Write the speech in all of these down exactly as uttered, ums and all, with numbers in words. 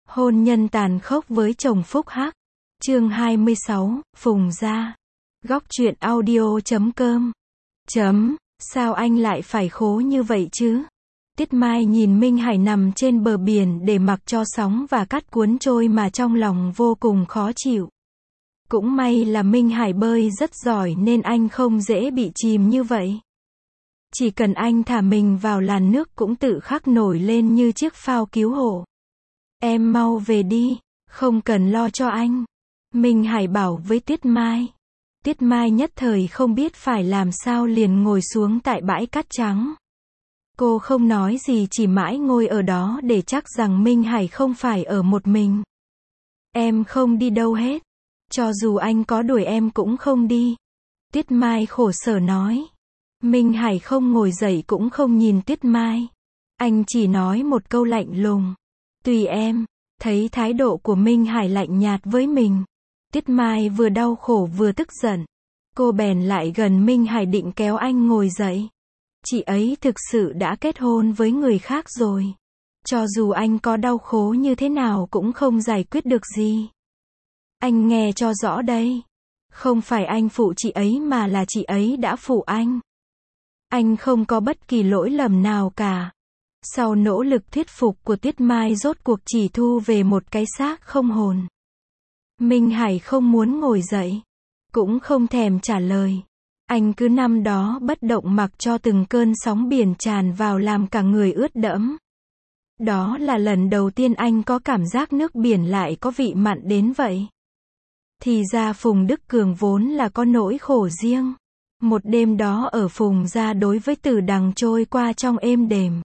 Hôn nhân tàn khốc với chồng phúc hắc. Chương hai mươi sáu, Phùng gia. Góc truyện audio chấm com. Chấm, sao anh lại phải khố như vậy chứ? Tiết Mai nhìn Minh Hải nằm trên bờ biển để mặc cho sóng và cát cuốn trôi mà trong lòng vô cùng khó chịu. Cũng may là Minh Hải bơi rất giỏi nên anh không dễ bị chìm như vậy. Chỉ cần anh thả mình vào làn nước cũng tự khắc nổi lên như chiếc phao cứu hộ. Em mau về đi, không cần lo cho anh. Minh Hải bảo với Tiết Mai. Tiết Mai nhất thời không biết phải làm sao liền ngồi xuống tại bãi cát trắng. Cô không nói gì chỉ mãi ngồi ở đó để chắc rằng Minh Hải không phải ở một mình. Em không đi đâu hết. Cho dù anh có đuổi em cũng không đi. Tiết Mai khổ sở nói. Minh Hải không ngồi dậy cũng không nhìn Tiết Mai. Anh chỉ nói một câu lạnh lùng. Tùy em. Thấy thái độ của Minh Hải lạnh nhạt với mình. Tiết Mai vừa đau khổ vừa tức giận. Cô bèn lại gần Minh Hải định kéo anh ngồi dậy. Chị ấy thực sự đã kết hôn với người khác rồi. Cho dù anh có đau khổ như thế nào cũng không giải quyết được gì. Anh nghe cho rõ đây. Không phải anh phụ chị ấy mà là chị ấy đã phụ anh. Anh không có bất kỳ lỗi lầm nào cả. Sau nỗ lực thuyết phục của Tiết Mai rốt cuộc chỉ thu về một cái xác không hồn. Minh Hải không muốn ngồi dậy. Cũng không thèm trả lời. Anh cứ nằm đó bất động mặc cho từng cơn sóng biển tràn vào làm cả người ướt đẫm. Đó là lần đầu tiên anh có cảm giác nước biển lại có vị mặn đến vậy. Thì ra Phùng Đức Cường vốn là có nỗi khổ riêng. Một đêm đó ở Phùng gia đối với Tử Đằng trôi qua trong êm đềm.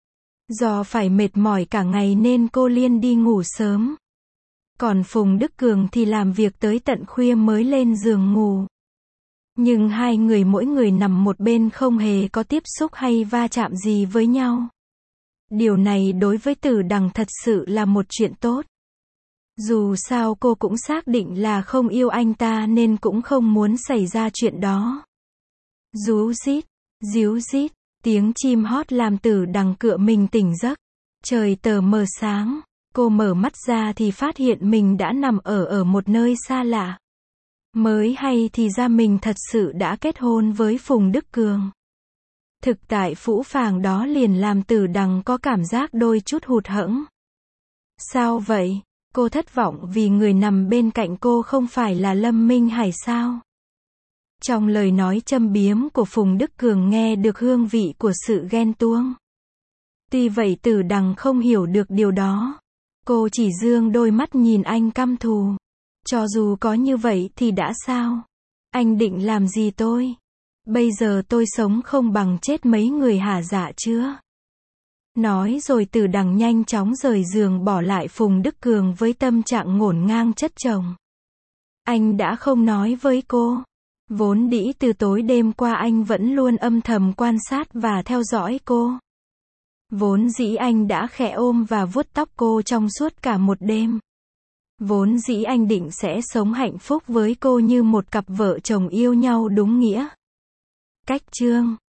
Do phải mệt mỏi cả ngày nên cô Liên đi ngủ sớm. Còn Phùng Đức Cường thì làm việc tới tận khuya mới lên giường ngủ. Nhưng hai người mỗi người nằm một bên không hề có tiếp xúc hay va chạm gì với nhau. Điều này đối với Tử Đằng thật sự là một chuyện tốt. Dù sao cô cũng xác định là không yêu anh ta nên cũng không muốn xảy ra chuyện đó. Rú rít, ríu rít, tiếng chim hót làm Tử Đằng cựa mình tỉnh giấc. Trời tờ mờ sáng, cô mở mắt ra thì phát hiện mình đã nằm ở ở một nơi xa lạ. Mới hay thì ra mình thật sự đã kết hôn với Phùng Đức Cường. Thực tại phũ phàng đó liền làm Tử Đằng có cảm giác đôi chút hụt hẫng. Sao vậy? Cô thất vọng vì người nằm bên cạnh cô không phải là Lâm Minh Hải sao? Trong lời nói châm biếm của Phùng Đức Cường nghe được hương vị của sự ghen tuông. Tuy vậy Tử Đằng không hiểu được điều đó. Cô chỉ dương đôi mắt nhìn anh căm thù. Cho dù có như vậy thì đã sao? Anh định làm gì tôi? Bây giờ tôi sống không bằng chết mấy người hả dạ chưa? Nói rồi Tử Đằng nhanh chóng rời giường bỏ lại Phùng Đức Cường với tâm trạng ngổn ngang chất chồng. Anh đã không nói với cô. Vốn dĩ từ tối đêm qua anh vẫn luôn âm thầm quan sát và theo dõi cô. Vốn dĩ anh đã khẽ ôm và vuốt tóc cô trong suốt cả một đêm. Vốn dĩ anh định sẽ sống hạnh phúc với cô như một cặp vợ chồng yêu nhau đúng nghĩa. Cách chương